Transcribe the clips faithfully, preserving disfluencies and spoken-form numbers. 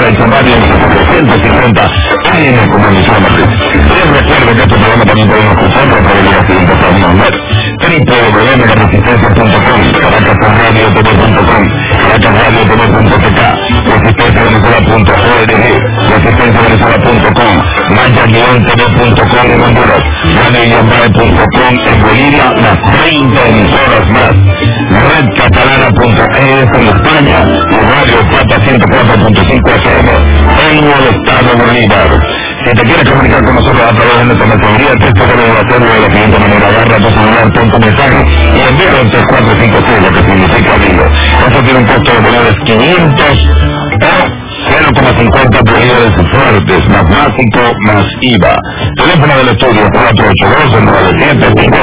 Hecho Radio en setecientos cincuenta A M como emisora Madrid. Les recuerdo que este programa también podemos escucharlo a través de la siguiente página web: w w w punto la resistencia punto com, caracas radio t v punto com, caracas radio t v punto t k, resistencia venezuela punto org, resistencia venezuela punto com, maya guion t v punto com en Honduras, radio guion punto com en Bolivia, las treinta emisoras más, red catalana punto e s en España y radio Pata ciento cuatro punto cinco F M en el estado Bolívar. Si te quieres comunicar con nosotros a través de nuestra mensajería, texto debes hacerlo de la siguiente manera: agarra tu celular, pon tu mensaje y envíalo en tres cuatro cinco seis, lo que significa amigo. Esto tiene un costo de bolívares quinientos o cero coma cincuenta bolívares fuertes, más básico, más I V A. Teléfono del estudio cuatro ocho dos nueve siete cinco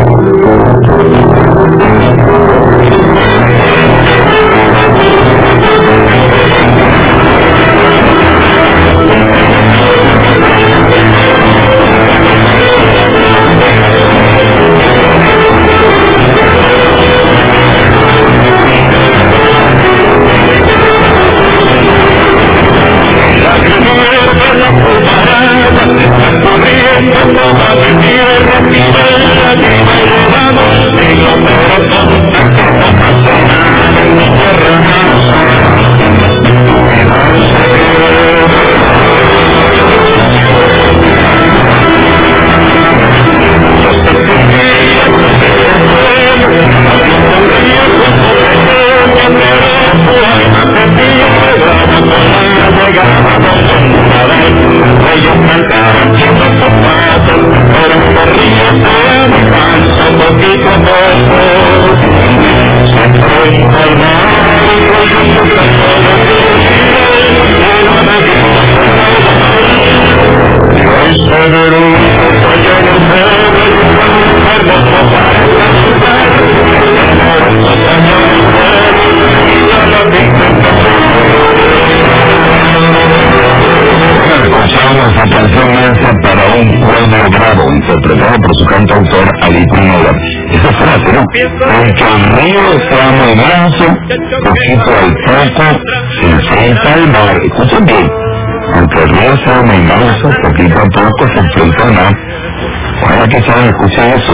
interpretado por su cantautor Ali Primera. Esa frase, ¿no? Porque el río está muy manso, poquito al poco, se enfrenta al mar. Escuchen bien. Aunque el río sea muy manso, poquito a poco se enfrenta al mar. Ojalá que saben escuchar eso.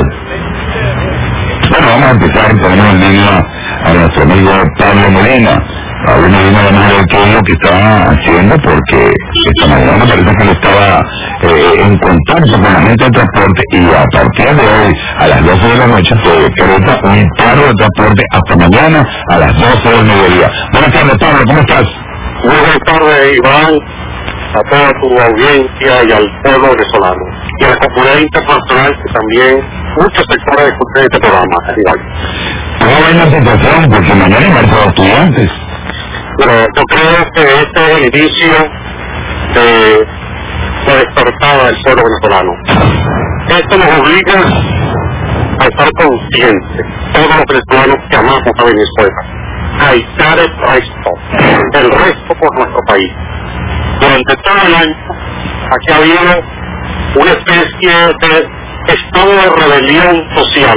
Bueno, vamos a empezar. Tenemos en línea a nuestro amigo Pablo Molina. Pablo Molina, vamos a ver qué es lo que está haciendo, porque esta mañana parece que él estaba eh, en contacto con la gente de transporte, y a partir de hoy, a las doce de la noche, se decreta un paro de transporte hasta mañana a las doce del mediodía. Buenas tardes, Pablo, ¿cómo estás? Muy buenas tardes, Iván, a toda tu audiencia y al pueblo venezolano, y a la comunidad internacional, que también muchos sectores escuchan este programa, Iván. ¿Cómo ven la situación? Porque mañana hay marcha de estudiantes. Pero yo creo que este es el inicio de la despertada del pueblo venezolano. Esto nos obliga a estar conscientes, todos los venezolanos que amamos a Venezuela, a echar el resto, el resto por nuestro país. Durante todo el año, aquí ha habido una especie de estado de rebelión social.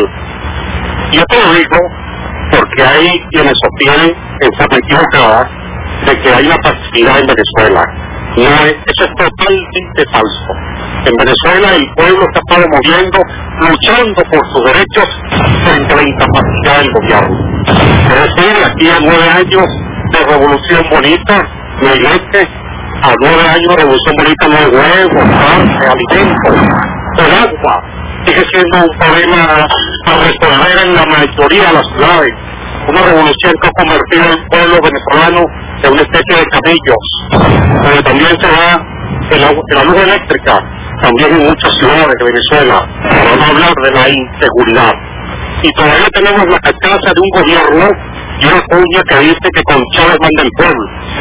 Y yo te lo digo porque hay quienes sostienen en forma equivocada de que hay una pacificidad en Venezuela. No es, eso es totalmente falso. En Venezuela el pueblo se ha estado moviendo, luchando por sus derechos frente a la incapacidad del gobierno. Es decir, aquí a nueve años de revolución bonita, no hay leche, a nueve años de revolución bonita no hay huevos, carne, alimentos, el agua sigue siendo un problema a resolver en la mayoría de las ciudades. Una revolución que ha convertido al pueblo venezolano en una especie de camellos, donde también se da en la, en la luz eléctrica, también en muchas ciudades de Venezuela, para no hablar de la inseguridad. Y todavía tenemos la cachaza de un gobierno y una cuña que dice que con Chávez manda el pueblo.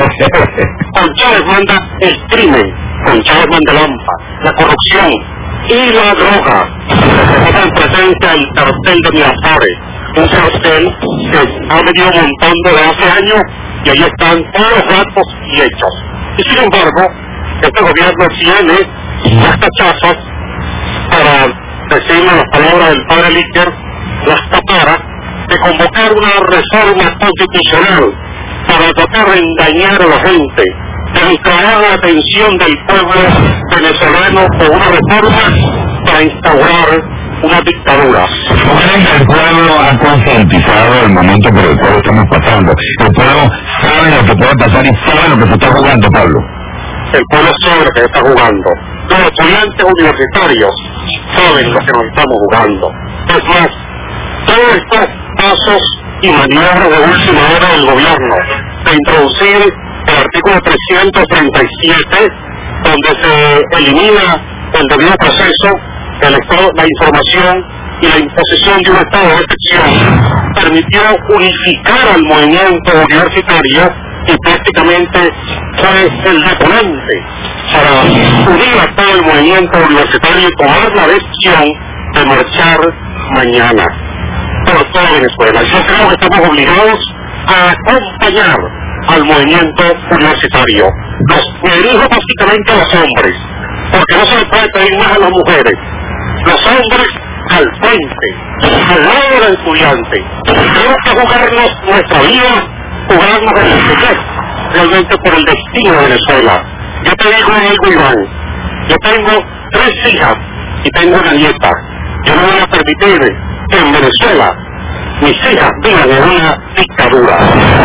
Con Chávez manda el crimen, con Chávez manda el hampa, la corrupción y la droga. Tenemos en presencia el cartel de Miraflores, un cartel que ha venido montando de hace años, y ahí están todos los datos y hechos. Y sin embargo, este gobierno tiene las cachazas, para decirle las palabras del padre Líker, las taparas, de convocar una reforma constitucional para tratar de engañar a la gente, de distraer la atención del pueblo venezolano con una reforma para instaurar una dictadura. El pueblo ha concientizado el momento por el cual estamos pasando. El pueblo sabe lo que puede pasar y sabe lo que se está jugando, Pablo. El pueblo sabe lo que se está jugando. Los estudiantes universitarios saben lo que nos estamos jugando. Es más, todos estos pasos y maniobras de última hora del gobierno de introducir el artículo trescientos treinta y siete, donde se elimina el debido proceso, el estado, la información y la imposición de un estado de excepción, permitió unificar al movimiento universitario y prácticamente fue el detonante para unir a todo el movimiento universitario y tomar la decisión de marchar mañana por toda Venezuela. Yo creo que estamos obligados a acompañar al movimiento universitario. Los dirijo básicamente a los hombres, porque no se le puede pedir más a las mujeres. Los hombres al frente, al lado del estudiante. Tenemos que jugarnos nuestra vida, jugarnos el interés realmente por el destino de Venezuela. Yo te digo algo, Iván, yo tengo tres hijas y tengo una nieta. Yo no voy a permitir que en Venezuela mis hijas vivan en una dictadura.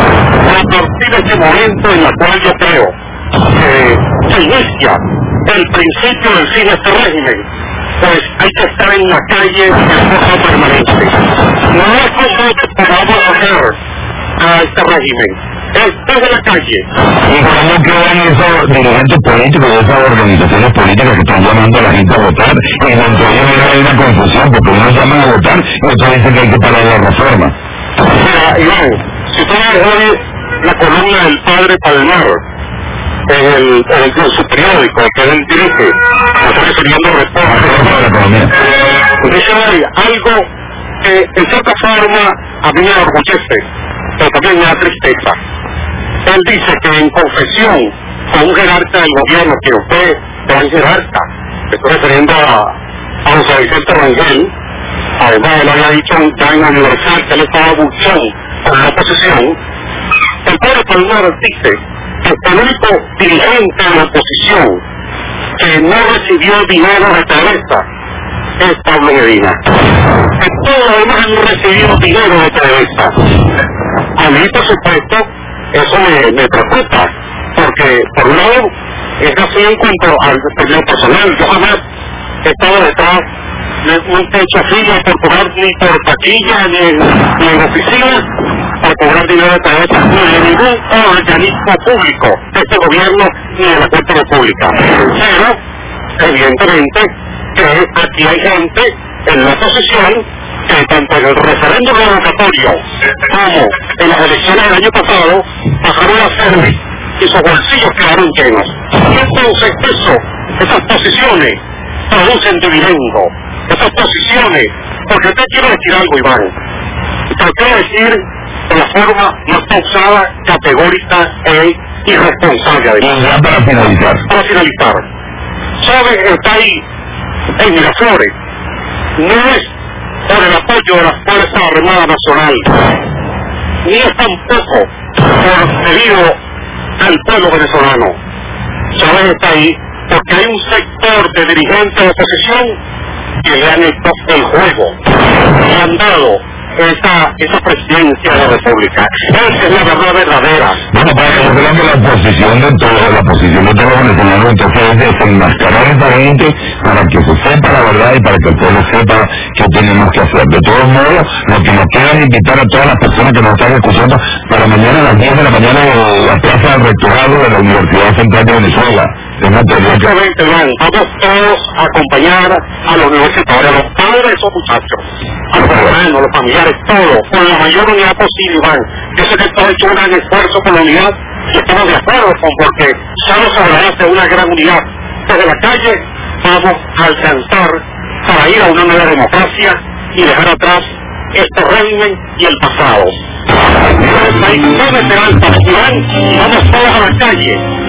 A partir de ese momento en el cual yo creo que se inicia el principio del fin de este régimen, pues hay que estar en la calle de forma permanente. No es como que podamos hacer a este régimen, es desde la calle. ¿Y cómo quedan esos dirigentes políticos de esas organizaciones políticas que están llamando a la gente a votar? Y dentro de ellos hay una confusión, porque unos llaman a votar y otros dicen que hay que parar la reforma. Mira, Iván, si tú ves hoy la columna del padre Palmar en, el, en, el, en su periódico que él dirige, está refiriendo reforma de la economía, dice hoy algo que en cierta forma a mí me enorgullece, pero también me da tristeza. Él dice que en confesión con un jerarca del gobierno, que usted es jerarca, me estoy refiriendo a, a José Vicente Rangel, además él había dicho ya en la Universal que él estaba buchón con la oposición. El padre Palmar dice que el único dirigente de la oposición que no recibió dinero de cabeza es Pablo Medina. Que todos los demás han recibido dinero de cabeza. A mí, por supuesto, eso me, me preocupa, porque por un lado es así en cuanto al desarrollo personal. Yo jamás he estado detrás de un techo fila por cobrar ni por taquilla ni en, ni en oficina para cobrar dinero de cabeza, ni de ningún organismo público de este gobierno ni de la cuenta república. Pero evidentemente que aquí hay gente en la oposición que tanto en el referéndum revocatorio como en las elecciones del año pasado pasaron a hacerle y sus bolsillos quedaron llenos. Y entonces eso, esas posiciones producen dividendo, esas posiciones, porque te quiero decir algo, Iván, te lo quiero decir de la forma más pausada, categórica e irresponsable. Además, para finalizar. Para finalizar, ¿sabes? Está ahí en Miraflores, no es por el apoyo de la Fuerza Armada Nacional, ni es tampoco por debido al pueblo venezolano. ¿Sabes? Está ahí porque hay un sector de dirigentes de oposición que le han hecho el juego, le han dado esa, esa presidencia de la República. Esa es la verdad verdadera. Bueno, para que no que la posición de todos, la posición de todos los venezolanos, entonces es desenmascarar a esta gente para que se sepa la verdad y para que el pueblo sepa qué tenemos que hacer. De todos modos, lo que nos queda es invitar a todas las personas que nos están escuchando para mañana a las diez de la mañana en la plaza del rectorado de la Universidad Central de Venezuela. Exactamente, Iván. Vamos todos a acompañar a los universitarios, a los padres de esos muchachos, a los hermanos, los familiares, todos, con la mayor unidad posible, Iván. Yo sé que tú has hecho un gran esfuerzo por la unidad y estamos de acuerdo con porque solo se agradece una gran unidad. Desde la calle vamos a alcanzar para ir a una nueva democracia y dejar atrás este régimen y el pasado. Entonces, ahí no me será el Iván, y vamos todos a la calle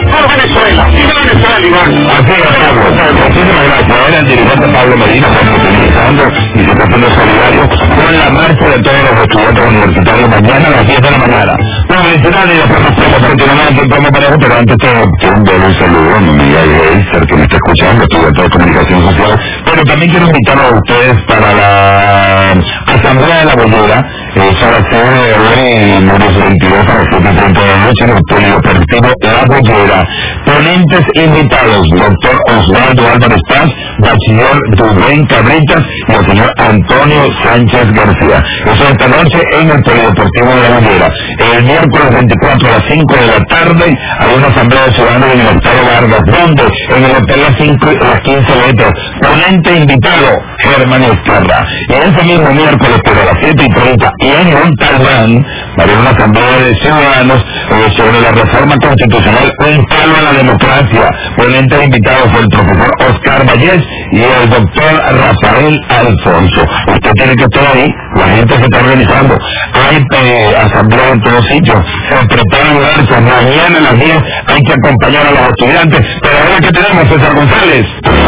por Venezuela. Y de Venezuela, Iván. Así es, Pablo. Muchísimas gracias. Ahora el dirigente Pablo Medina está utilizando y se está haciendo solidario con la marcha de todos los estudiantes universitarios mañana a las diez de la mañana. Publicidad y después nos podemos continuar aquí como pareja, pero antes quiero darle un saludo a mi amiga Eiser, que me está escuchando, estudiante de comunicación social, pero también quiero invitarlos a ustedes para la Asamblea de la Bollera. Eso va a ser hoy, lunes veintidós a las siete y treinta de la noche en el Polideportivo La Bollera. Ponentes invitados, doctor Osvaldo Álvarez Paz, bachiller Rubén Cabritas y el señor Antonio Sánchez García. Eso esta noche en el Polideportivo de La Bollera. El miércoles veinticuatro a las cinco de la tarde hay una asamblea de ciudadanos en el Octavio Vargas, donde en el hotel las cinco y las quince letras. Ponente invitado, Germán Escarra. Y ese mismo miércoles, pero a las siete y treinta, y en Montalbán, va a haber una asamblea de ciudadanos eh, sobre la reforma constitucional, un palo a la democracia. Ponente invitado fue el profesor Oscar Vallés y el doctor Rafael Alfonso. Usted tiene que estar ahí, la gente se está organizando. Hay eh, asamblea en todos sitios, se preparan marchas, mañana a las diez hay que acompañar a los estudiantes. Pero ahora que tenemos, César González.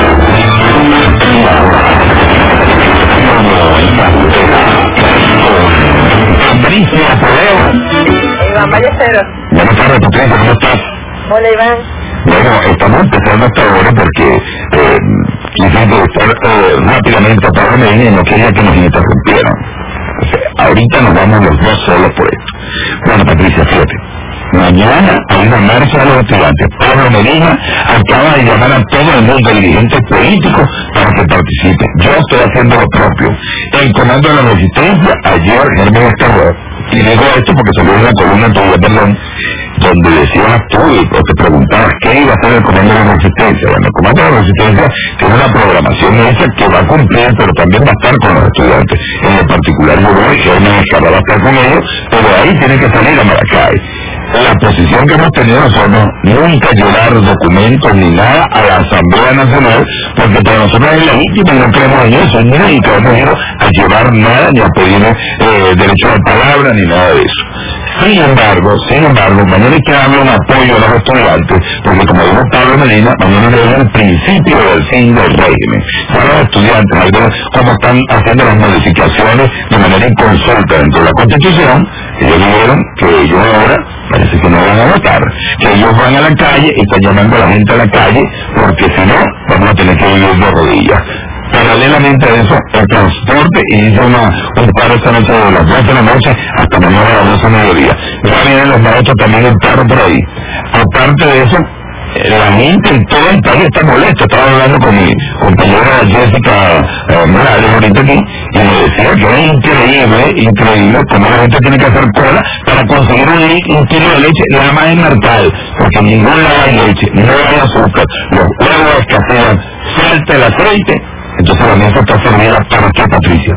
Patricia Poleo. Iván Ballesteros. Buenas tardes, Patricia, ¿cómo estás? Hola, Iván. Bueno, estamos empezando hasta ahora porque eh, quise entrevistar eh, rápidamente a Pablo Medina y no quería que nos interrumpieran. O sea, ahorita nos vamos los dos solos por esto. Bueno, Patricia, fíjate. Mañana hay una marcha de los estudiantes. Pablo Medina acaba de llamar a todo el mundo, dirigentes políticos, para que participen. Yo estoy haciendo lo propio. El comando de la resistencia, ayer Germán Escarra, y digo esto porque salió en la columna tuya, perdón, donde decías tú o te preguntabas qué iba a hacer el comando de la resistencia. Bueno, el comando de la resistencia tiene una programación hecha que va a cumplir, pero también va a estar con los estudiantes. En lo particular, yo voy, Germán Escarra va a estar con ellos, pero ahí tiene que salir a Maracay. La posición que hemos tenido nosotros, nunca llevar documentos ni nada a la Asamblea Nacional, porque para nosotros es legítimo y no creemos en eso, nunca hemos ido a llevar nada, ni a pedir eh, derecho a palabra, ni nada de eso. Sin embargo, sin embargo, mañana hay que darle un apoyo a los estudiantes, porque como dijo Pablo Medina, mañana es el principio del fin del régimen. Para los estudiantes, algunos como están haciendo las modificaciones de manera inconsulta dentro de la Constitución, ellos dijeron que ellos ahora parece que no van a votar, que ellos van a la calle y están llamando a la gente a la calle, porque si no, vamos a tener que vivir de rodillas. Paralelamente a eso, el transporte hizo una, un paro esta noche de las doce de la noche hasta mañana a las doce de mediodía. Ya vienen los maestros también en paro por ahí. Aparte de eso, la gente en todo el país está molesta. Estaba hablando con mi compañera Jessica eh, Morales ahorita aquí y me decía que es increíble, increíble cómo la gente tiene que hacer cola para conseguir un, un kilo de leche, nada más en mercado, porque en ningún lado hay leche, no hay azúcar, los huevos escasean, falta el aceite. Entonces la mesa está servida para qué, Patricia.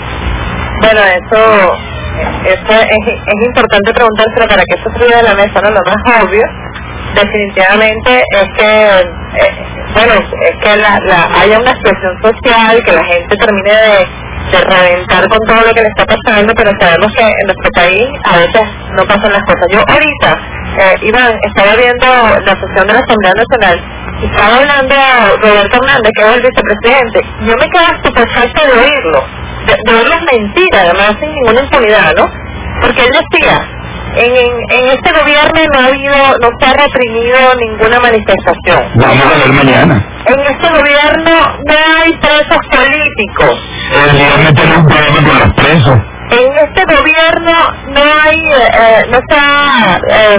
Bueno, eso, eso es, es importante preguntárselo para que eso sirva de la mesa, ¿no? Lo más obvio, definitivamente, es que, eh, bueno, es que la, la, haya una expresión social, que la gente termine de, de reventar con todo lo que le está pasando, pero sabemos que en nuestro país a veces no pasan las cosas. Yo ahorita, eh, Iván, estaba viendo la sesión de la Asamblea Nacional, y estaba hablando Roberto Hernández, que es el vicepresidente. Yo me quedé estupefacta de oírlo, de, de oír las mentiras, además sin ninguna impunidad, ¿no? Porque él decía, en, en, en este gobierno no ha habido, no se ha reprimido ninguna manifestación. Vamos a ver mañana. En este gobierno no hay presos políticos. El viernes tenemos un problema con los presos. En este gobierno no hay, eh, no está, eh,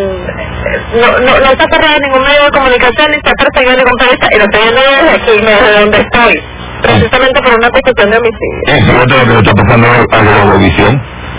no, no, no está cerrado ningún medio de comunicación, ni está perseguido ningún periodista, y lo estoy viendo desde aquí, desde donde estoy, precisamente por una acusación de homicidio. Eso es lo que le está pasando a la Globovisión.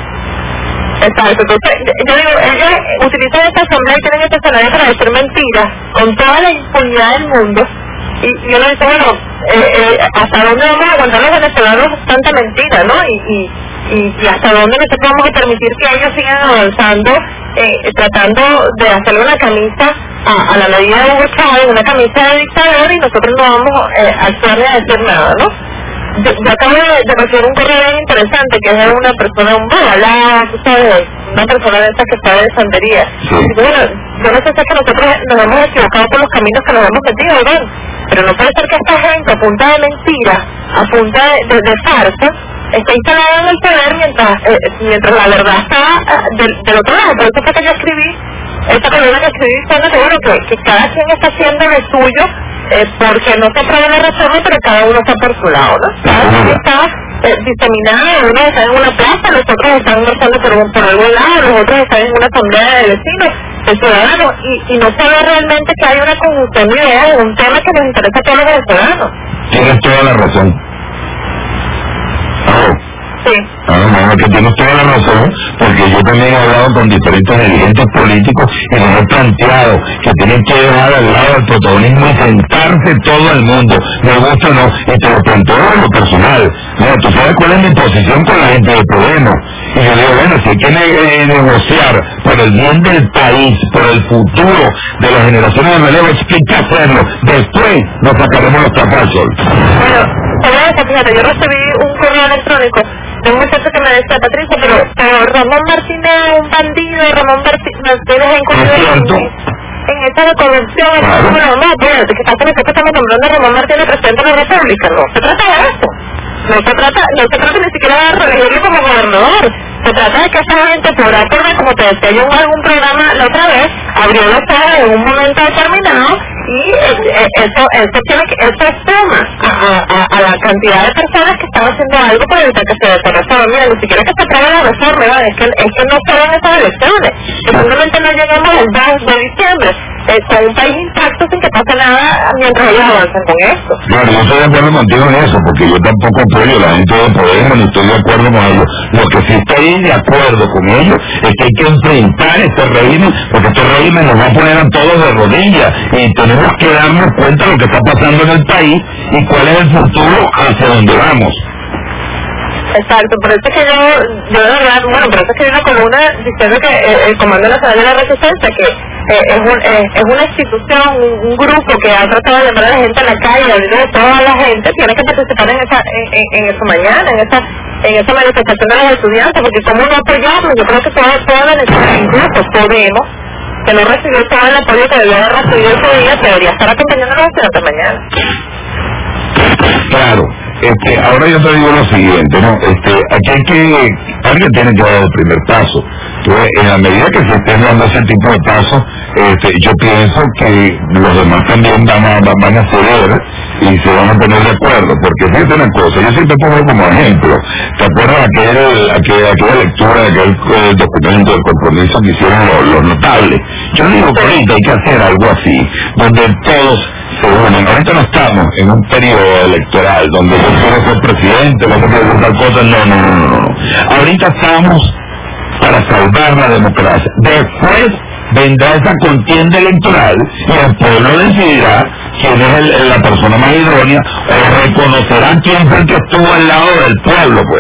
Exacto, entonces, yo digo, ellos utilizan esta asamblea y tienen este escenario para decir mentiras, con toda la impunidad del mundo, y, y uno dice, bueno, eh, eh, ¿hasta dónde vamos a aguantar los venezolanos tanta mentira, no? Y, y, y, y hasta dónde nosotros vamos a permitir que ellos sigan avanzando, eh, tratando de hacerle una camisa a, a la medida de Hugo Chávez, una camisa de dictador, y nosotros no vamos eh, a actuar ni a decir nada, ¿no? yo, yo acabo de, de recibir un correo bien interesante que es de una persona, un babalá, tú sabes, una persona de esas que sabe de santería. Sí. Y bueno, yo no sé si es que nosotros nos hemos equivocado por los caminos que nos hemos metido, ¿verdad? Pero no puede ser que esta gente, a punta de mentira, a punta de, de, de farsa, está instalada en el poder mientras eh, mientras la verdad está uh, del, del otro lado. Por eso fue que yo escribí esta columna que escribí diciendo que bueno, que, que cada quien está haciendo lo suyo, eh, porque no se aprueba la reforma, pero cada uno está por su lado, ¿no? Cada quien está eh, diseminado, unos están en una plaza, los otros están marchando por, un, por algún lado, los otros están en una asamblea de vecinos, de ciudadanos, y, y no se ve realmente que hay una conjunción de ideas, un tema que nos interesa a todos los venezolanos. Tienes toda la razón. Oh. Sí. No, no, no, que tienes toda la razón, porque yo también he hablado con diferentes dirigentes políticos y les he planteado que tienen que dejar al lado el protagonismo y sentarse todo el mundo, me gusta o no, y te lo planteo en lo personal. Mira, tú sabes cuál es mi posición con la gente del Podemos. Y yo digo, bueno, si hay que ne eh, negociar por el bien del país, por el futuro de las generaciones de relevo, hay que hacerlo. Después nos sacaremos los trapos al sol. Bueno, eso, fíjate, yo recibí un correo electrónico de un muchacho que me decía, Patricia, pero, pero Ramón Martínez es un bandido, Ramón Martínez es incurrido en, en esa de corrupción. Claro. Bueno, no, espérate, que pasa que estamos nombrando a Ramón Martínez presidente de la República. No se trata de eso. No se trata, no se trata ni siquiera de reelegirlo como gobernador. Se trata de que esa gente podrá correr, como te decía yo en algún programa la otra vez, abrió los ojos en un momento determinado y eh, eso, eso tiene que, eso suma a, a, a la cantidad de personas que están haciendo algo para evitar que se desarrolle. Mira, ni siquiera que se apruebe la reforma, ¿verdad? Es que, es que no se ven esas elecciones, que simplemente no lleguemos al dos de diciembre eh, con un país intacto sin que pase nada mientras ellos avanzan con esto. Claro, yo estoy de acuerdo contigo en eso, porque yo tampoco apoyo a la gente de Podemos, ni estoy de acuerdo con ellos. Lo que sí estoy de acuerdo con ellos es que hay que enfrentar este régimen, porque este régimen nos va a poner a todos de rodillas, y tenemos que darnos cuenta de lo que está pasando en el país y cuál es el futuro hacia donde vamos. Exacto, por eso es que yo, yo de verdad, bueno, por eso es que hay una columna diciendo que eh, el Comando Nacional de la Resistencia, que eh, es, un, eh, es una institución, un, un grupo que ha tratado de llamar a la gente a la calle, abrirle de toda la gente, tiene que participar en esa, en, en, en eso mañana, en esa, en esa manifestación de los estudiantes, porque como no apoyamos, yo creo que toda, toda Venezuela, incluso Podemos, que no recibió todo el apoyo que debía haber recibido ese día, debería estar acompañando a los estudiantes mañana. Claro. Este, ahora yo te digo lo siguiente, ¿no? Este, aquí hay que, alguien tiene que dar el primer paso. Entonces, en la medida que se estén dando ese tipo de pasos, este, yo pienso que los demás también van a, van a ceder y se van a poner de acuerdo, porque fíjate una cosa, yo siempre pongo como ejemplo, ¿te acuerdas aquel, aquel, aquella lectura de aquel eh, documento del compromiso que hicieron los, los notables? Yo digo que ahorita hay que hacer algo así, donde todos se unen. Ahorita no estamos en un periodo electoral donde yo quiero ser presidente, no quiero hacer tal cosa, no, no, no, no, no. Ahorita estamos para salvar la democracia. Después vendrá esa contienda electoral y el pueblo decidirá quién es el, la persona más idónea, o reconocerá quién fue el que estuvo al lado del pueblo, pues.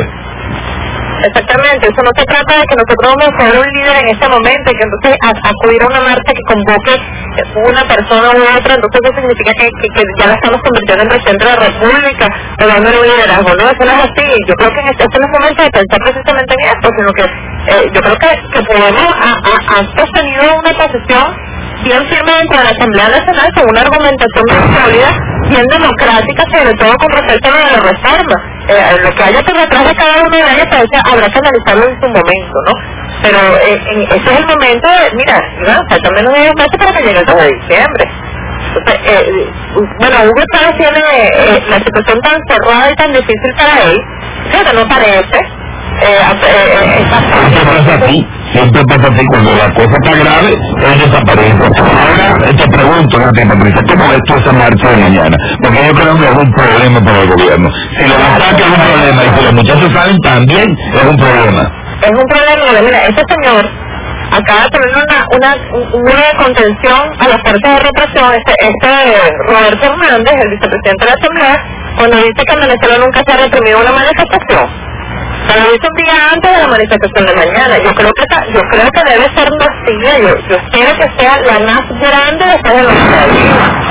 Exactamente, eso no se trata de que nosotros vamos a ser un líder en este momento y que entonces a, acudir a una marcha que convoque una persona u otra, entonces eso significa que, que, que ya la estamos convirtiendo en presidente de la República o dándole un liderazgo. No, eso no es así. Yo creo que este, este no es el momento de pensar precisamente en esto, sino que eh, yo creo que, que Podemos ha, ha, ha sostenido una posición bien firme dentro de la Asamblea Nacional con una argumentación bien sólida, bien democrática, sobre todo con respecto a la reforma. Eh, lo que haya por detrás de cada uno de ellos parece, habrá que analizarlo en su momento, ¿no? Pero eh, en, ese es el momento de, mira, ¿no? Faltan menos de diez meses para que llegue el dos de diciembre. Entonces, eh, bueno, Hugo Chávez tiene eh, la situación tan cerrada y tan difícil para él, fíjate, no parece. Eh, eh, eh, siempre pasa así, siempre pasa así, cuando la cosa está grave, él desaparece. Ahora te pregunto, ¿no, Patricia, cómo ves tú esa marcha de mañana? Porque yo creo que es un problema para el gobierno. Si los ataques es un problema y si los muchachos saben también es un problema. Es un problema, mira, este señor acaba de poner una, una, una contención a las fuerzas de represión, este, este Roberto Hernández, el vicepresidente de la Asamblea, cuando dice que en Venezuela nunca se ha reprimido una manifestación. Pero lo hizo un día antes de la manifestación de mañana. Yo creo que esa, yo creo que debe ser masiva. Yo, yo espero que sea la más grande después de los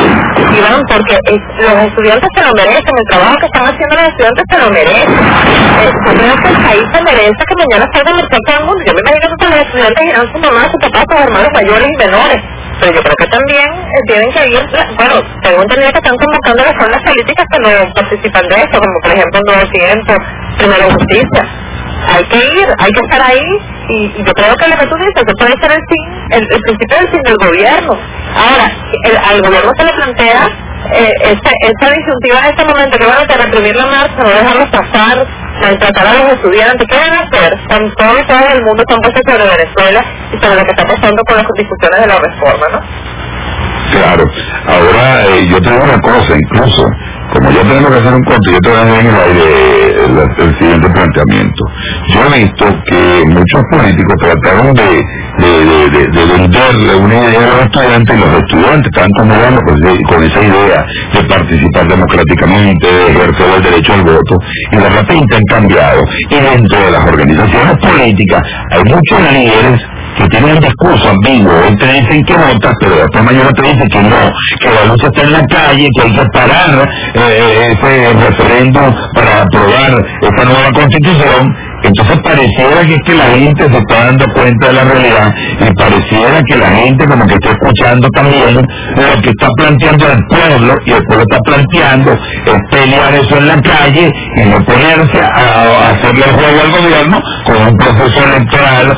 Iván, porque eh, los estudiantes se lo merecen, el trabajo que están haciendo los estudiantes se lo merecen. Eh, yo creo que el país se merece que mañana salga a merced todo el mundo. Yo me imagino que los estudiantes irán su mamá, su papá, sus hermanos mayores y menores. Pero yo creo que también eh, tienen que ir, bueno, tengo entendido que están convocando a las fuerzas políticas que no participan de eso, como por ejemplo el Nuevo Tiempo, Primera Justicia. Hay que ir, hay que estar ahí, y, y yo creo que lo que tú dices, que puede ser el fin, el, el principio del fin del gobierno. Ahora, el, al gobierno se le plantea eh, esta, esta disyuntiva en este momento, que van a reprimir la marcha, no dejarlos pasar, maltratar a los estudiantes. ¿Qué van a hacer? Con todo y todo el mundo están puestos sobre Venezuela y sobre lo que está pasando con las discusiones de la reforma, ¿no? Claro. Ahora, eh, yo te digo una cosa, incluso, como yo tengo que hacer un corte, yo te voy a dejar en el aire el, el siguiente planteamiento. Yo he visto que muchos políticos trataron de, de, de, de, de venderle una idea a los estudiantes, y los estudiantes estaban acomodando con, con esa idea de participar democráticamente, de ejercer el derecho al voto, y de repente han cambiado. Y dentro de las organizaciones políticas hay muchos líderes que tienen un discurso ambiguo. Hoy te dicen que votas, pero después mañana te dicen que no, que la lucha está en la calle, que hay que parar eh, ese referéndum para aprobar esta nueva constitución. Entonces pareciera que es que la gente se está dando cuenta de la realidad, y pareciera que la gente como que está escuchando también lo que está planteando el pueblo, y el pueblo está planteando es pelear eso en la calle y no ponerse a, a hacerle el juego al gobierno con un proceso electoral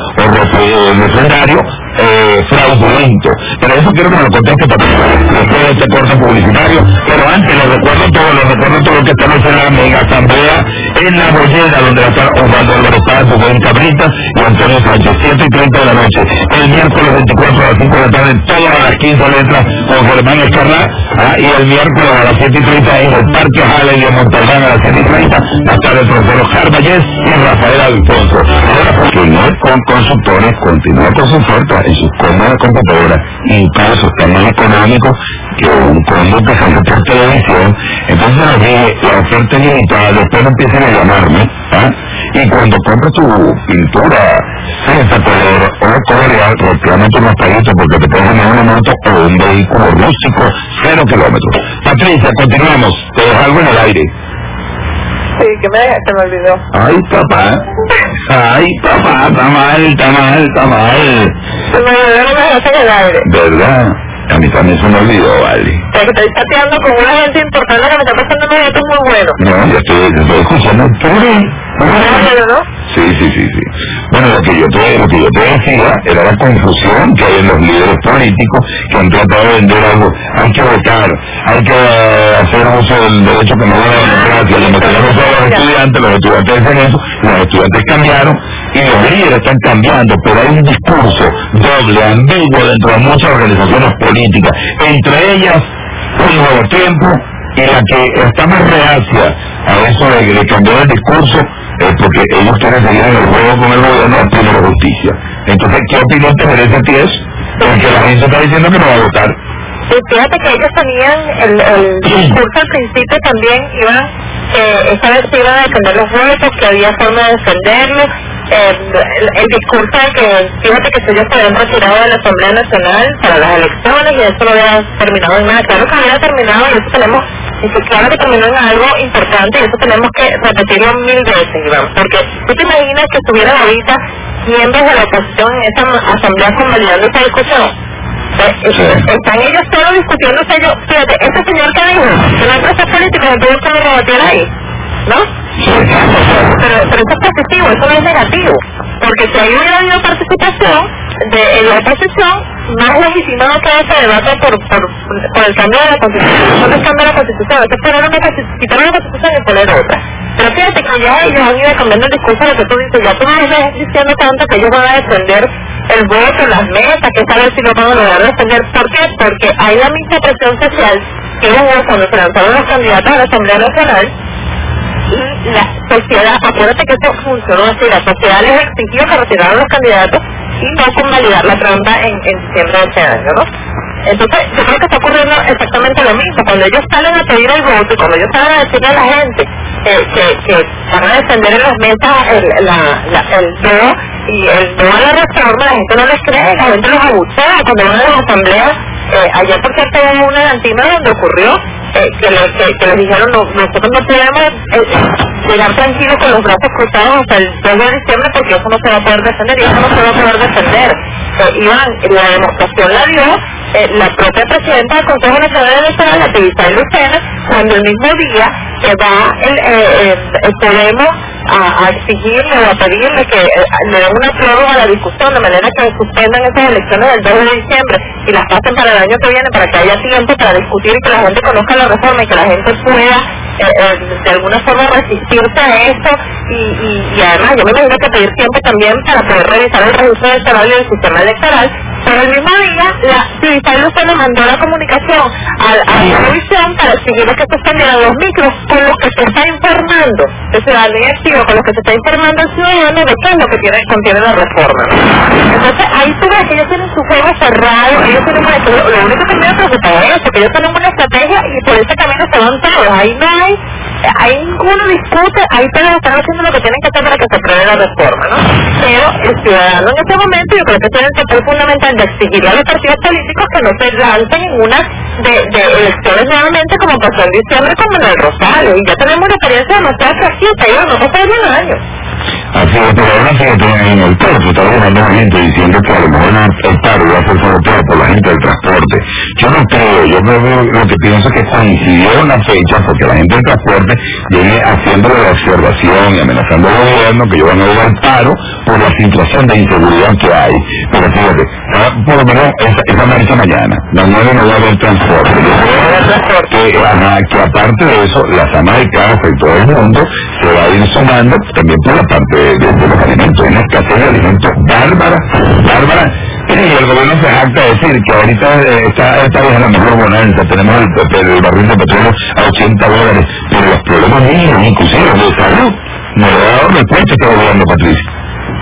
o referendario eh, fraudulento. Pero eso quiero que me lo conteste para después de este corte publicitario. Pero antes lo recuerdo todo, lo recuerdo todo lo que estamos en la mega asamblea en La Bollera, donde está Osvaldo Álvarez Páez, Rubén Cabritas y Antonio Sánchez, siete y treinta de la noche. El miércoles veinticuatro a las cinco de la tarde, todas las quince letras con Germán Escarlá, ah, y el miércoles a las siete y treinta en el Parque Halley de Montalbán a las siete y treinta, va a estar el profesor Jarballés y Rafael Alfonso. Ahora, porque no es con consultores, continúa con su oferta en sus cómodas computadoras, incluso está más económico que un combo que sale por televisión. Entonces les dije, la oferta es limitada, después no empiecen a llamarme, ¿ah? Y cuando compres tu pintura César Color o Coreal, reclama tu mascarito porque te puedes ganar una moto o un vehículo rústico cero kilómetros. Patricia, continuamos, te dejo algo en el aire. Sí, que me, se me olvidó. Ay, papá. Ay, papá, está mal, está mal, está mal. Se me olvidó, no me dejaste en el aire. ¿Verdad? A mí también se me olvidó, vale. Pero que estoy chateando con una gente importante que me está pasando unos datos muy buenos. No, ya estoy, ya estoy escuchando. Bueno, ¿no? Sí, sí, sí, sí. Bueno, lo que yo te, lo que yo te decía era la confusión que hay en los líderes políticos que han tratado de vender algo. Hay que votar, hay que uh, hacer uso del derecho que no da la democracia, le metieron a los estudiantes, los estudiantes dicen eso, los estudiantes cambiaron y los líderes están cambiando, pero hay un discurso doble, ambiguo dentro de muchas organizaciones políticas, entre ellas un Nuevo Tiempo, y la que está más reacia a eso de, de cambiar el discurso es porque ellos quieren seguir en el juego con el gobierno a Primera Justicia. Entonces, ¿qué opinión te merece a ti eso? Porque la gente está diciendo que no va a votar. Sí, fíjate que ellos tenían el, el discurso al principio también, iban, eh, esta vez se iban a defender los votos, que había forma de defenderlos, eh, el, el discurso de que, fíjate que ellos se habían retirado de la Asamblea Nacional para las elecciones y eso no había terminado en nada. Claro que había terminado y eso tenemos, y que claro que terminó en algo importante y eso tenemos que repetirlo mil veces, Iván, porque tú te imaginas que estuvieran ahorita miembros de la oposición en esa asamblea convalidando esa discusión. Sí. Están ellos todos discutiendo, ellos, fíjate, este señor que dijo que no hay procesos políticos, entonces ¿cómo lo batir ahí? ¿No? Sí. Pero, pero eso es positivo, eso no es negativo, porque si hay una habido participación de en la oposición, más legitimado que ese debate por, por, por el cambio de la constitución. No es cambio de la constitución, es poner una, quitar una constitución y poner otra. Pero fíjate que ya ellos han ido cambiando el discurso de lo que tú dices, ya tú no estás diciendo tanto que ellos van a defender el voto, las metas, que saben si lo van a lograr defender. ¿Por qué? Porque hay la misma presión social que hubo cuando se lanzaron los candidatos a la Asamblea Nacional, y la sociedad, acuérdate que eso funcionó así, la sociedad les exigió que retiraran los candidatos y no convalidar la trampa en, en diciembre de este año, ¿no? Entonces, yo creo que está ocurriendo exactamente lo mismo. Cuando ellos salen a pedir el voto y cuando ellos salen a decirle a la gente eh, que, que van a defender en las mesas el, la, la, el no y el no a la reforma, la gente no les cree, la gente los abuchea cuando van a las asambleas Eh, ayer, por cierto, hubo una en Antima donde ocurrió eh, que, le, que, que les dijeron, no, nosotros no podemos eh, llegar tranquilos con los brazos cruzados hasta el dos de diciembre porque eso no se va a poder defender y eso no se va a poder defender. Eh, Iván, la demostración la dio eh, la propia presidenta del Consejo Nacional Electoral, la activista de Lucena, cuando el mismo día que va el, eh, eh, Podemos a, a exigirle o a pedirle que eh, le den una prórroga a la discusión de manera que suspendan esas elecciones del dos de diciembre y las pasen para el año que viene para que haya tiempo para discutir y que la gente conozca la reforma y que la gente pueda eh, eh, de alguna forma resistirse a esto y, y, y además yo me imagino que pedir tiempo también para poder revisar el registro electoral y el sistema electoral. Pero el mismo día la activista Lucena mandó la comunicación a, a la televisión para exigirle que suspendieran los micros con los que se está informando el ciudadanía activo, con los que se está informando el ciudadano de qué es lo que tiene, contiene la reforma. Entonces ahí tú ves que ellos tienen su juego cerrado, ellos tienen una, lo, lo único que me preocupa es eso, que ellos tienen una estrategia y por ese camino se van todos, ahí no hay, hay ninguno discute, ahí todos están haciendo lo que tienen que hacer para que se apruebe la reforma, ¿no? Pero el ciudadano en este momento yo creo que tiene el papel fundamental de exigir a los partidos políticos que no se lancen en una de, de elecciones nuevamente como pasó en diciembre como en el Rosario, y ya tenemos una experiencia demasiado frágil, pero no pasó en un año. Así es, pero ahora sí que tienen en el paro, se está llamando a gente diciendo que a lo mejor el paro va a ser sobre todo por la gente del transporte. Yo no creo, yo creo lo que pienso es que coincidió una fecha porque la gente del transporte viene haciendo la observación y amenazando al gobierno que ellos van a ir al paro por la situación de inseguridad que hay. Pero fíjate, por lo menos esa, esa marcha mañana, mañana no va a haber transporte. Yo creo que, ajá, que aparte de eso, las amas de casa y todo el mundo se va a ir sumando también por la parte de, de, de los alimentos, una escasez de alimentos bárbara, bárbara. Y el gobierno se jacta de decir que ahorita eh, está, esta vez en la mejor bonanza, tenemos el, el, el barril de petróleo a ochenta dólares, pero los problemas mínimos, inclusive de salud, no le ha dado respuesta este gobierno, Patricia.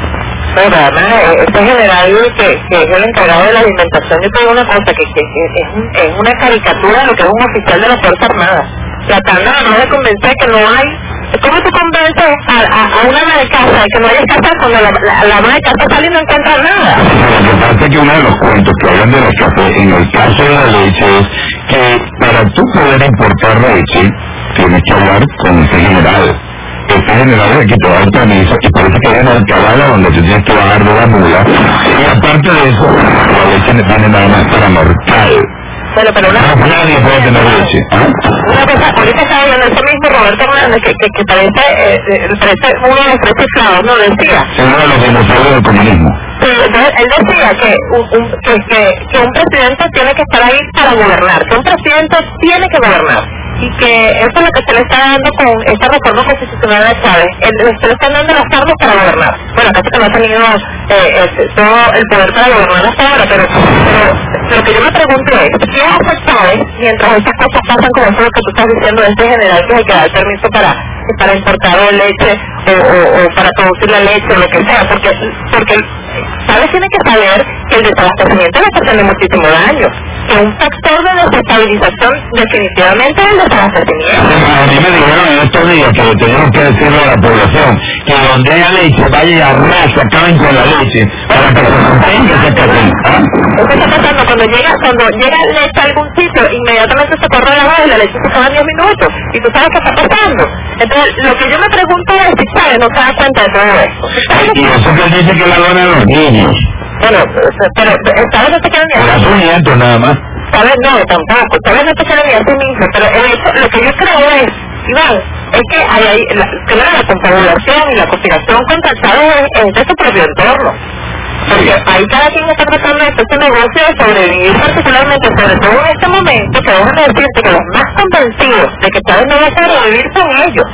Pero además, este general que, que es el encargado de la alimentación, yo te digo una cosa, que, que, que es, un, es una caricatura de lo que es un oficial de la Fuerza Armada, tratando además de convencer que no hay. ¿Cómo tú convences a, a, a una ama de casa que no haya casa cuando la, la, la ama de casa sale y no encuentra nada? Lo que pasa es que uno de los cuentos que hablan de la café, en el caso de la leche, es que para tú poder importar leche, tienes que hablar con ese general. Ese general es el que te da el permiso, y parece que hay una alcabala donde te tienes que bajar de la mula, y aparte de eso, la leche le tiene nada más para mortal. Bueno, pero una no, nadie puede tener leche. ¿Ah? Una cosa, ahorita estaba hablando ese mismo Roberto Hernández, que, que, que parece, eh, parece uno de los tres cifrados, ¿no? Decía. Es uno de los dinosaurios del comunismo. Sí, entonces, él decía que un, un, que, que, que un presidente tiene que estar ahí para gobernar, que un presidente tiene que gobernar. Y que eso es lo que se le está dando con esta reforma constitucional de Chávez. El, se le están dando las armas para gobernar. Bueno, casi que no ha tenido eh, eh, todo el poder para gobernar hasta ahora, pero, pero lo que yo me pregunto es, ¿qué hace Chávez mientras estas cosas pasan como eso que tú estás diciendo de este general que hay que dar permiso para, para importar leche o, o, o para producir la leche o lo que sea? Porque, porque Chávez tiene que saber que el desabastecimiento le está haciendo muchísimo daño, que un factor de desestabilización definitivamente es el desabastecimiento. A mí me dijeron en estos días que tenemos que decirle a la población que donde haya leche vaya y arrasa, acaben con la leche para que se mantenga ese café. ¿Ah? Eso está pasando cuando llega, cuando llega leche a algún sitio, inmediatamente se corre la voz y la leche se toma en diez minutos. Y tú sabes qué está pasando. Entonces, lo que yo me pregunto es si Chávez no se da cuenta de todo esto. Y eso que dice que la dona de los niños. Bueno, pero Chávez no se queda ni así. Para su nieto nada más. Chávez no, tampoco. Chávez no se queda ni a sí mismo. Pero el hecho, lo que yo creo es, Iván, es que hay ahí, la, claro, la confabulación y la conspiración contra Chávez es, es de su propio entorno. Porque ahí cada quien está tratando de hacer este negocio de sobrevivir, particularmente, sobre todo en este momento, que déjame decirte que los más convencidos de que Chávez no va a sobrevivir son ellos.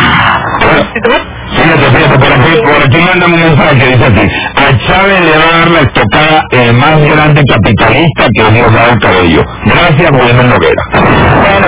Bueno, fíjate, fíjate, por aquí, por aquí mandan un mensaje que dice así: a Chávez le va a dar la estocada el más grande capitalista que Dios ha dado cabello. Gracias, Wilmer Noguera. Bueno,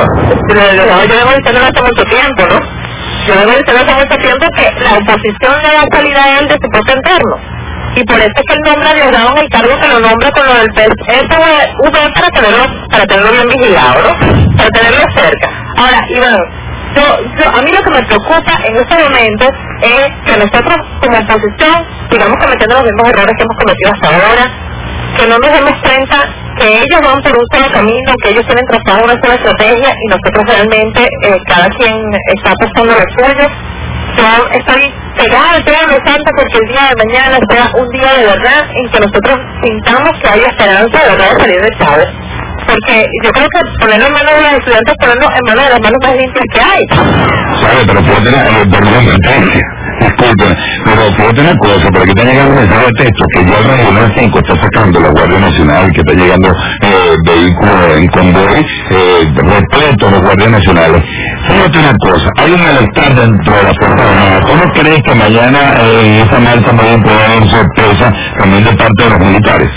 yo debo diciendo hace mucho tiempo, ¿no? Yo debo diciendo hace mucho tiempo que la oposición le da salida a él de su propio entorno. Y por eso es que él nombra a Diosdado en el cargo que lo nombra con lo del P S V para tenerlo, para tenerlo bien vigilado, ¿no? Para tenerlo cerca. Ahora, Iván, yo, yo, a mí lo que me preocupa en este momento es que nosotros como oposición sigamos cometiendo los mismos errores que hemos cometido hasta ahora, que no nos demos cuenta que que ellos van por un solo camino, que ellos tienen trazado una sola estrategia y nosotros realmente, eh, cada quien está apostando lo suyo. Yo estoy pegada al Tierra Santa porque el día de mañana sea un día de verdad en que nosotros sintamos que hay esperanza de verdad de salir de Chávez. Porque yo creo que ponerlo en manos de los estudiantes, ponerlo en manos de las manos más limpias que hay. ¿Sabe? Pero puedo tener, eh, perdón, disculpen, pero puedo tener una cosa, pero aquí está llegando un mensaje de texto que ya el Regional cinco está sacando la Guardia Nacional, que está llegando eh, vehículos en convoy, eh, repleto los guardias nacionales. Fíjate una cosa, hay un malestar dentro de la Fuerza Armada. ¿Cómo crees que mañana eh, esa marcha también puede haber sorpresa también de parte de los militares?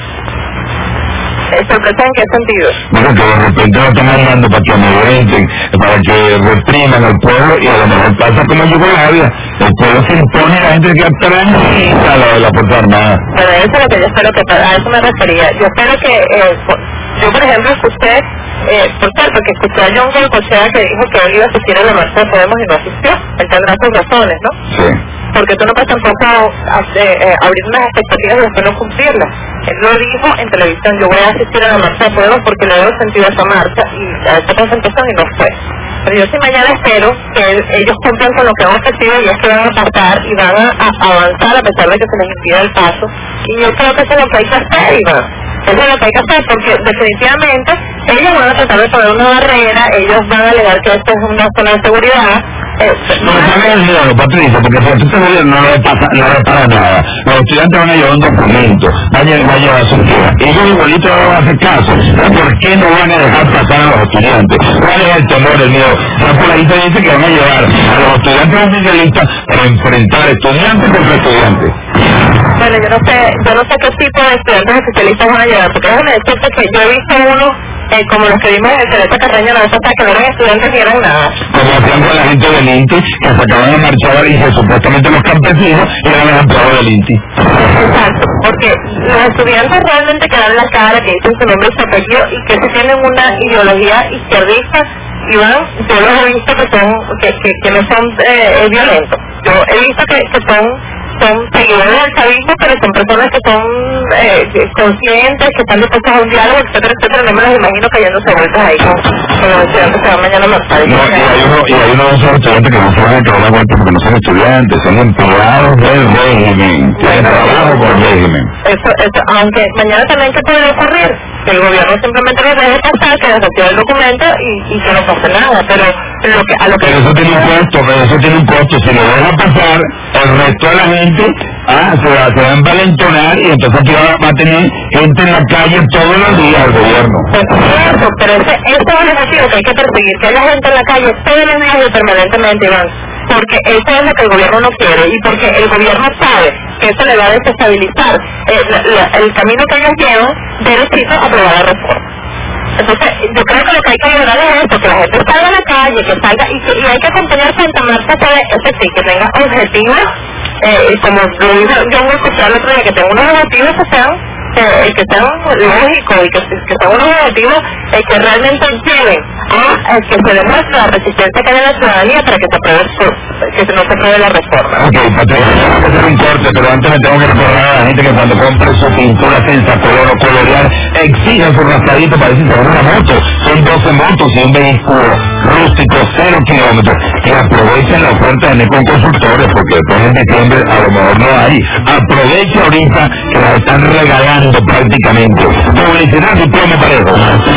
¿Sorpresa en qué sentido? Bueno, que de repente lo están mandando para que amedrenten, para que repriman al pueblo, y a lo mejor pasa como en Yugoslavia. El pueblo se impone y la gente queda tranquila a la de la Fuerza Armada. Pero eso es lo que yo espero que a eso me refería. Yo espero que, eh, yo por ejemplo escuché, eh, por cierto, que escuché a John Goycochea que dijo que él iba a asistir a la marcha de Podemos y no asistió. Él tendrá sus razones, ¿no? Sí. Porque tú no puedes tampoco hacer, eh, abrir unas expectativas y después no cumplirlas. Él lo dijo en televisión, yo voy a asistir a la marcha de Podemos porque le doy sentido a esa marcha y a esta concentración y no fue. Pero yo sí mañana espero que ellos cumplan con lo que han ofrecido y es que van a pasar y van a, a avanzar a pesar de que se les impida el paso. Y yo creo que eso es lo que hay que hacer, Iván. Eso es lo que hay que hacer porque definitivamente ellos van a tratar de poner una barrera, ellos van a alegar que esto es una zona de seguridad. Eh, no, ¿sabes el miedo, Patricia? Porque si este gobierno no le pasa, no le para nada. Los estudiantes van a llevar un documento, van a, van a llevar su tierra. Ellos igualitos no van a hacer caso. ¿Por qué no van a dejar pasar a los estudiantes? ¿Cuál es el temor, el miedo? Ya por ahí se dice que van a llevar a los estudiantes oficialistas para enfrentar estudiantes contra estudiantes. Bueno, yo no sé, yo no sé qué tipo de estudiantes oficialistas van a llevar, porque déjame decirte que yo he visto uno, eh, como los que vimos en el Celeste Carreño la vez pasada, que no eran estudiantes ni eran nada. Como hacían con la gente del INTI, que se acaban de marchar y que supuestamente los campesinos eran los empleados del INTI. Exacto, porque los estudiantes realmente que dan la cara, que dicen su nombre y su apellido, y que se tienen una ideología izquierdista, Iván, yo los he visto que son, que, que, que no son eh, violentos. Yo he visto que, que son son seguidores del chavismo, pero son personas que son eh, conscientes, que están dispuestos a un diálogo, etcétera, etcétera. No me los imagino cayéndose vueltas ahí con, con los estudiantes que van mañana a marchar. No, y hay uno, y hay uno de esos estudiantes que no se van a dar vuelta porque no son estudiantes, son empleados del régimen, tienen trabajo con el régimen. Eso, eso, aunque mañana también que puede ocurrir, que el gobierno simplemente les deje pasar, que les retire el documento y, y que no pase nada, pero lo que, a lo que... Pero eso tiene un costo, pero eso tiene un costo, si lo dejan pasar, el resto de la gente ah, se, va, se va a envalentonar y entonces aquí va, va a tener gente en la calle todos los días el gobierno. Es cierto, pero ese, ese es el objetivo que hay que perseguir, que haya gente en la calle todos los días y permanentemente, Iván, porque eso es lo que el gobierno no quiere y porque el gobierno sabe que eso le va a desestabilizar eh, la, la, el camino que ellos llevan derechito a aprobar la reforma. Entonces, yo creo que lo que hay que lograr es esto, que la gente salga a la calle, que salga, y, que, y hay que acompañar Santa Marta, eso sí, que tenga objetivos, eh, como lo dijo yo me escuché el otro día, que tenga unos objetivos que sean, eh, que sean lógicos y que, que sean unos objetivos eh, que realmente lleven a eh, que se demuestre la resistencia que hay en la ciudadanía para que se apruebe, que no se apruebe la reforma. Ok, Patricia, tengo que hacer un corte, pero antes me tengo que recordar a la gente que cuando compre su pintura Sensa Color o Coloreal, exijan su raspadito para decir que una moto, son doce motos y un vehículo rústico, cero kilómetros, que aprovechen la oferta de Necon Constructores, porque después en diciembre a lo mejor no hay. Aprovecha ahorita que la están regalando prácticamente. Publicidad y promo parejo.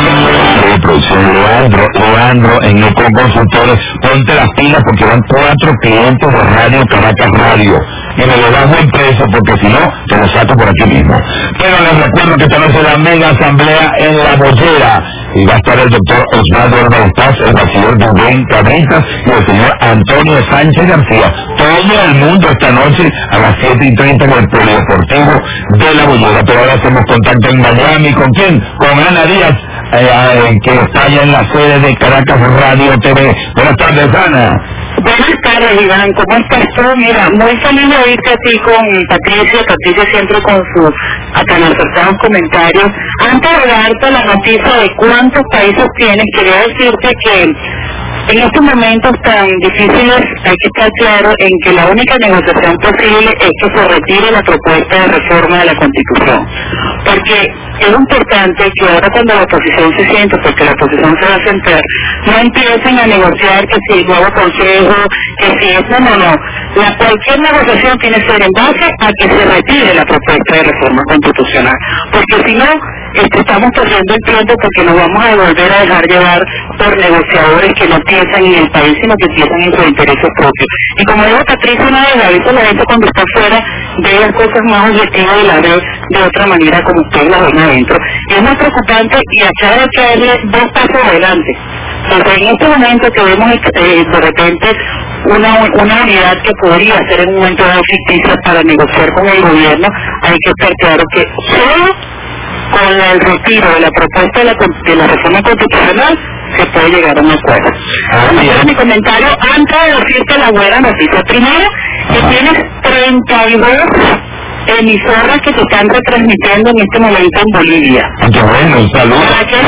De producción Leandro, Leandro en Necon Constructores, ponte las pilas porque van cuatro clientes de Radio Caracas Radio. Y me lo dan buen precio porque si no, te lo saco por aquí mismo. Pero les recuerdo que esta noche la mega asamblea en La Bollera. Y va a estar el doctor Osvaldo Álvarez Paz, el bachiller Rubén Cabritas y el señor Antonio Sánchez García. Todo el mundo esta noche a las siete y treinta en el Polideportivo de La Bollera. Pero ahora hacemos contacto en Miami. ¿Con quién? Con Ana Díaz, eh, que está allá en la sede de Caracas Radio T V. Buenas tardes, Ana. Buenas tardes, Iván, ¿cómo estás tú? Mira, muy feliz de oírte a ti con Patricia, Patricia siempre con sus tan acertados comentarios. Antes de darte la noticia de cuántos países tienes, quería decirte que En estos momentos tan difíciles hay que estar claro en que la única negociación posible es que se retire la propuesta de reforma de la Constitución, porque es importante que ahora cuando la oposición se siente, porque la oposición se va a sentar, no empiecen a negociar que si el nuevo consejo, que si es, no, no, no. La, cualquier negociación tiene que ser en base a que se retire la propuesta de reforma constitucional, porque si no, este, estamos perdiendo el tiempo porque nos vamos a volver a dejar llevar por negociadores que no piensan en el país, sino que piensan en sus intereses propios. Y como dijo Patricia una vez, a veces la gente cuando está afuera ve las cosas más objetivas y las ve de otra manera como ustedes las ven adentro. Y es muy preocupante y acá hay que darle dos pasos adelante. Entonces en este momento que vemos eh, de repente una, una unidad que podría ser en un momento dado ficticia para negociar con el gobierno, hay que estar claro que solo con el retiro de la propuesta de la, de la reforma constitucional se puede llegar a un acuerdo. Vamos a hacer mi comentario antes de decirte la buena noticia. Primero, que tienes treinta y dos emisoras que se están retransmitiendo en este momento en Bolivia. ¡Qué bueno! ¡Un saludo! Para que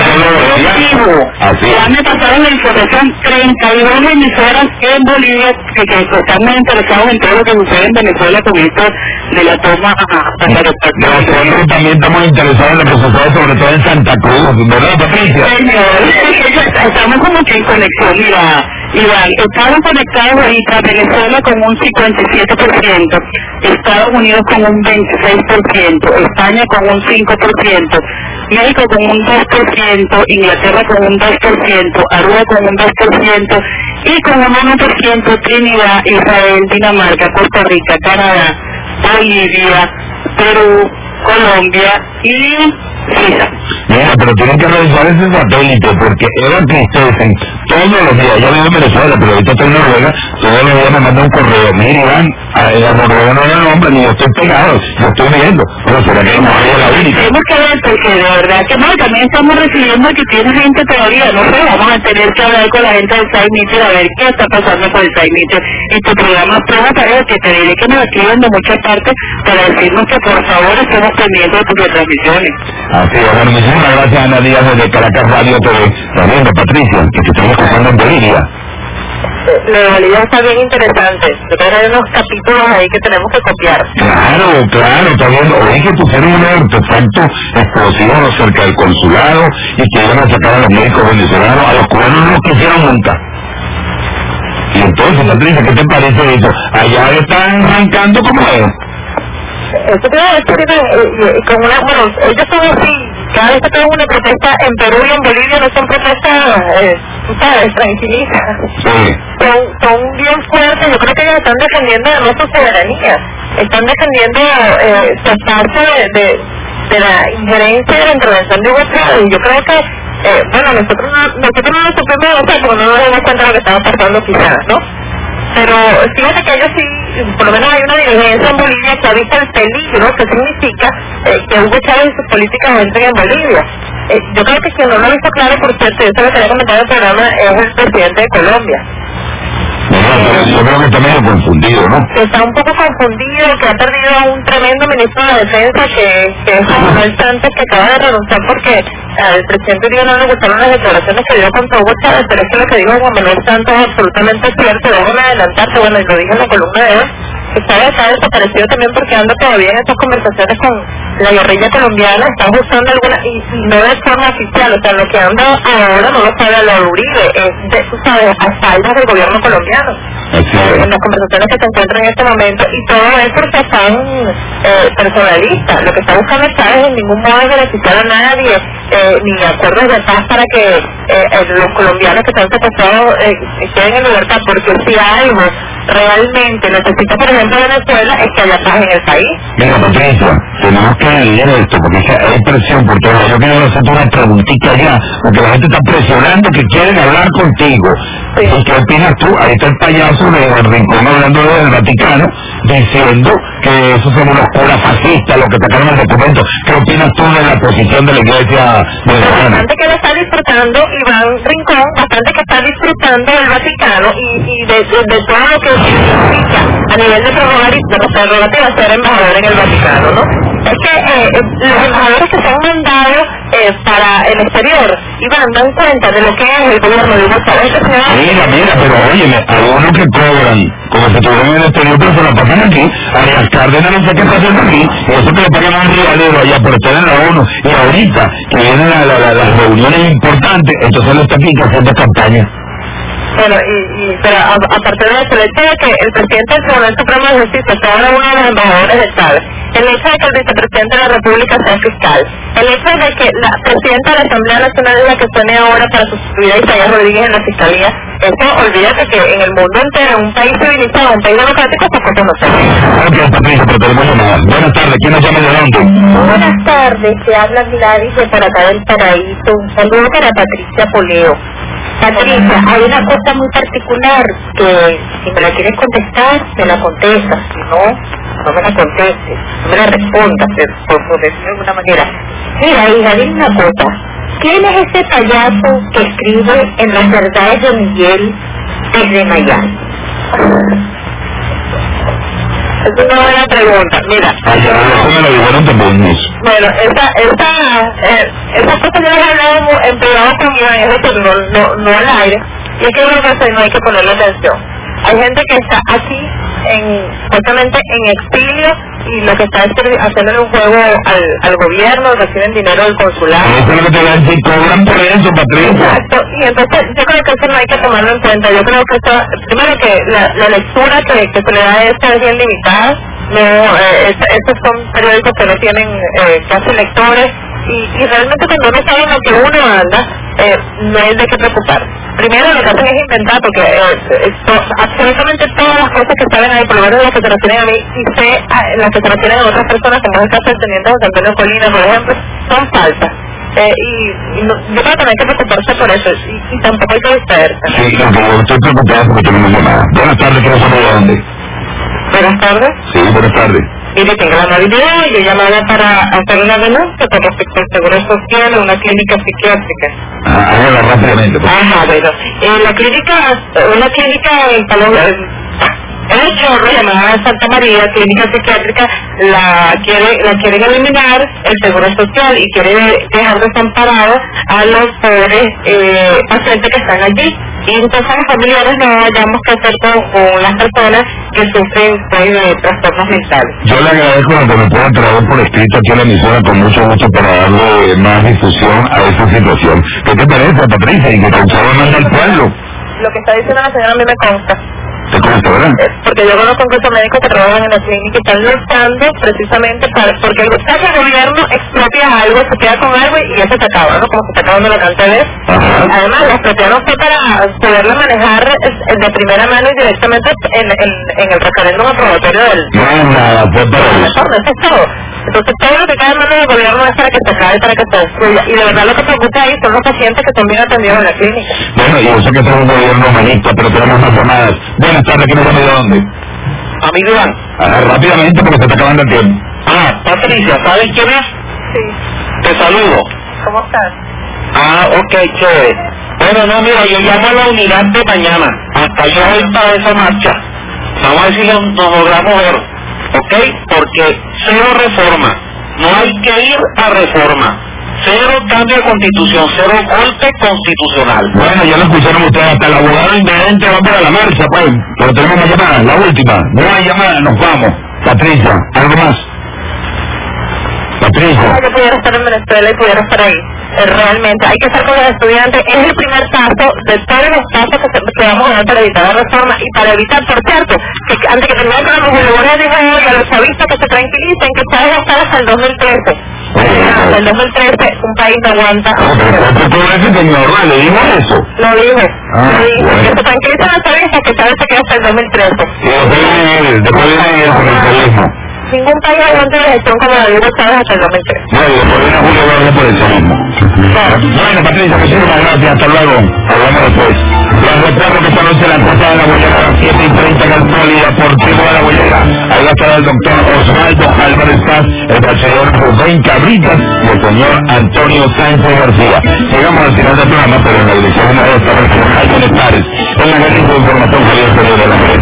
ya me pasaron la información, treinta y dos emisoras en Bolivia que, que están muy interesados en todo lo que sucede en Venezuela con esto de la toma a Nosotros también estamos interesados en lo que sucede sobre todo en Santa Cruz, ¿verdad, Patricia? Señor, estamos como que en conexión, mira, Iván, estamos conectados ahorita, Venezuela con un cincuenta y siete por ciento, Estados Unidos con un veintiséis por ciento, España con un cinco por ciento, México con un dos por ciento, Inglaterra con un dos por ciento, Aruba con un dos por ciento y con un uno por ciento Trinidad, Israel, Dinamarca, Costa Rica, Canadá, Bolivia, Perú, Colombia y Suiza. Mira, pero tienen que revisar ese satélite porque Eva Christensen todos los días, yo vivo en Venezuela, pero ahorita estoy en Noruega, todos los días me manda un correo, mira Iván, a la Noruega no era el hombre, ni yo estoy pegado, yo estoy viendo, pero será que no hay la única. Tenemos que ver porque de verdad que no, también estamos recibiendo que tiene gente todavía, no sé, vamos a tener que hablar con la gente del Side Meter a ver qué está pasando con el Side Meter y tu programa Prueba Tarea, que te diré que nos escriben de muchas partes para decirnos que por favor estemos pendientes de tus retransmisiones. Así es, bueno, muchísimas gracias Ana Díaz desde Caracas Radio T V, también de Patricia, que te estamos escuchando en Bolivia. Lo de Bolivia está bien interesante. Yo creo que hay unos capítulos ahí que tenemos que copiar. Claro, claro, está viendo. Oye, que pusieron un artefacto explosivo cerca del consulado y que iban a sacar a los médicos venezolanos, a los cubanos no los quisieron nunca. Y entonces, Patricia, ¿qué te parece eso? Allá están arrancando como es. Eso te iba a decir, eh, con una, bueno, ellos son así, cada vez que tengo una protesta en Perú y en Bolivia no son protestas, eh, ¿sabes?, tranquilitas. Sí. Son, son bien fuertes, yo creo que ellos están defendiendo no su soberanía, están defendiendo eh, tratarse de, de, de la injerencia y de la intervención de Western, y yo creo que, eh, bueno, nosotros no, nosotros no nos supimos de eso porque no nos dimos cuenta de lo que estaba pasando quizás, ¿no? Pero fíjate que ellos sí, por lo menos hay una dirigencia en Bolivia que ha visto el peligro que significa eh, que Hugo Chávez y sus políticas entren en Bolivia. Eh, yo creo que quien no lo ha visto claro, por cierto, yo se lo quería comentar en el programa, es el presidente de Colombia. Bueno, pero yo creo que está medio confundido, ¿no? Está un poco confundido, que ha perdido a un tremendo ministro de Defensa, que, que es Juan Manuel Santos, que acaba de renunciar porque al presidente Uribe no le gustaron las declaraciones que dio contra Hugo Chávez, pero es que lo que dijo Juan Manuel Santos es absolutamente cierto. Déjame adelantarte, bueno, y lo dije en la columna de hoy, que Chávez está desaparecido también porque anda todavía en estas conversaciones con la guerrilla colombiana, están buscando alguna, y, y no de forma oficial, o sea, lo que anda ahora no lo sabe la Uribe, es de, tú sabes, a espaldas del gobierno colombiano. Okay. En las conversaciones que se encuentran en este momento, y todo es porque están eh, personalistas. Lo que está buscando Chávez en ningún modo es beneficiar a nadie, eh, ni acuerdos de paz para que eh, los colombianos que están secuestrados eh, queden en libertad, porque si algo realmente necesita, por ejemplo, Venezuela, es que haya paz en el país. Mira, Patricia, tenemos que leer esto, porque hay presión por todo. Yo quiero hacerte una preguntita allá, porque la gente está presionando que quieren hablar contigo. Sí. ¿Y qué opinas tú? Ahí está el payaso de El Rincón hablando del Vaticano, diciendo que esos son unos curas fascistas, los que sacaron el documento. ¿Qué opinas tú de la posición de la Iglesia venezolana? Bastante que lo está disfrutando Iván Rincón, bastante que está disfrutando del Vaticano y, y de, de, de todo lo que significa a nivel de prerrogativa ser embajador en el Vaticano, ¿no? Es que eh, los embajadores que se han mandado eh, eh, para el exterior, Iván, dan cuenta de lo que es el gobierno de Hugo Chávez. Mira, mira, pero óyeme, hay unos que cobran, como si estuvieran en el exterior, pero se la pasan aquí. Arias Cárdenas no sé qué está haciendo aquí, y eso que le pagan a un rivalero allá por estar en la ONU, y ahorita que vienen la, la, la, las reuniones importantes, entonces él está aquí haciendo campaña. Bueno, y, y pero a, aparte de eso, el hecho de que el presidente del Tribunal Supremo de Justicia sea ahora uno de los embajadores de Chávez, el hecho de que el vicepresidente de la República sea fiscal, el hecho de que la presidenta de la Asamblea Nacional es la que pone ahora para sustituir a Isaías Rodríguez en la fiscalía, eso olvídate que en el mundo entero, en un país civilizado, un país democrático, pues cosas no se ven. Ok, Patricia, pero tenemos llamadas. Buenas tardes, ¿quién nos llama de dónde? Buenas tardes, se habla Gladys de por acá del Paraíso, un saludo para Patricia Poleo. Patricia, hay una cosa muy particular que si me la quieres contestar, me la contestas, si no, no me la contestes, no me la respondas, por, por decirlo de alguna manera. Mira, hija, dime una cosa, ¿quién es ese payaso que escribe en las verdades de Miguel desde Miami? Es una buena pregunta, mira. Ayer eso me lo dijeron de Bonis. Bueno, esa, esa, eh, esa cosa yo les he hablado en privado con Iván, es decir, no, no, no al aire, y es que una cosa no hay que ponerle atención. Hay gente que está aquí, en, justamente en exilio, y lo que está haciendo un juego al, al gobierno, reciben dinero del consulado. Eso es lo que te voy a decir, cobran por eso, Patricia. Exacto, y entonces yo creo que eso no hay que tomarlo en cuenta. Yo creo que eso, primero que la, la lectura que, que se le da a esto es bien limitada. No, eh, es, estos son periódicos que no tienen eh, casi lectores, y, y realmente cuando uno sabe lo que uno anda, eh, no es de qué preocupar. Primero lo que hacen es inventar, porque eh, esto, absolutamente todas las cosas que salen ahí, por lo menos las que se refieren a mí, y sé a, las que se refieren a otras personas, como es el caso del teniente José Antonio Colina, por ejemplo, son falsas. Eh, y, y no, yo creo que no hay que preocuparse por eso, y, y tampoco hay que distraerse. Sí, no, pero estoy preocupado porque tenemos llamada. Buenas tardes, ¿qué nos de dónde? Buenas tardes. Sí, buenas tardes. Mire, tengo la Navidad y yo llamaba para hacer una denuncia con respecto al seguro social en una clínica psiquiátrica. Ah, hágala rápidamente. Pues. Ajá, bueno. En la clínica, una clínica en Paloma, en el Chorro, llamada Santa María, clínica psiquiátrica, la quiere, la quieren eliminar el seguro social y quiere dejar desamparados a los pobres eh, pacientes que están allí. Y entonces los familiares no hayamos que hacer con, con las personas que sufren pues, de trastornos mentales. Yo le agradezco que me pueda traer por escrito aquí a la emisora con mucho gusto para darle más difusión a esa situación. ¿Qué te parece, Patricia? Y que causaba más del pueblo. Lo que está diciendo la señora a mí me consta. ¿Te consta, verdad? Porque yo conozco incluso médicos que trabajan en la clínica y están luchando precisamente para, porque el, el gobierno expropia algo, se queda con algo y eso se acaba, ¿no? Como se está acabando la cantidad de vez. Además, la expropiación no fue para poderla manejar de primera mano y directamente en, en, en el referéndum aprobatorio del... No, nada, fue para eso. Eso es todo. Entonces todo lo que cae en manos del gobierno es para que se acabe, para que se destruya. Y de verdad lo que preocupa ahí son los pacientes que son bien atendidos en la clínica. Bueno, y yo sé que es un gobierno humanista, pero tenemos más llamadas. Buenas tardes, ¿quién nos llama de dónde? Amigo Iván. Ah, rápidamente porque se está acabando el tiempo. Ah, Patricia, ¿sabes quién es? Sí. Te saludo. ¿Cómo estás? Ah, ok, chévere. Bueno, no, mira, yo llamo a la unidad de mañana. Hasta yo voy para esa marcha. Vamos a ver si nos, nos logramos ver. ¿Ok? Porque cero reforma. No hay que ir a reforma. Cero cambio de constitución, cero golpe constitucional. Bueno, ya lo escucharon ustedes, hasta el abogado invidente va para la marcha, pues. Pero tenemos una llamada, la última. No hay llamada, nos vamos. Patricia, ¿algo más? Patricia. Yo pudiera estar en Venezuela y pudiera estar ahí. Eh, realmente, hay que estar con los estudiantes. Es el primer paso de todos los pasos que, se, que vamos a dar para evitar la reforma y para evitar, por cierto, que antes que termine el programa, Julio Borges dijo hoy a los chavistas que se tranquilicen, que Chávez va a estar hasta el dos mil trece. Hasta el dos mil trece un país no aguanta. No, pero ¿cuánto cobra ese señor? ¿Le dijo eso? Lo dijo. Ah, lo dijo. bueno. Que se tranquilicen los chavistas, que Chávez se queda hasta el dos mil trece. Y después viene él, después viene él con el chavismo. Ningún país aguanta la gestión como la de Hugo Chávez hasta el dos mil trece. Bueno, y después viene Julio Borges por el chavismo. Bueno, Patricia, muchísimas gracias, hasta luego. Hablamos después. Les recuerdo que esta noche la cosa de la Bollera a las siete y treinta en el Polideportivo de la Bollera. Ahí va a estar el doctor Osvaldo Álvarez Paz, el bachiller Rubén Cabritas y el señor Antonio Sánchez García. Llegamos al final del programa, pero en la dirección de esta versión hay conectares en la guerrilla de información que les de la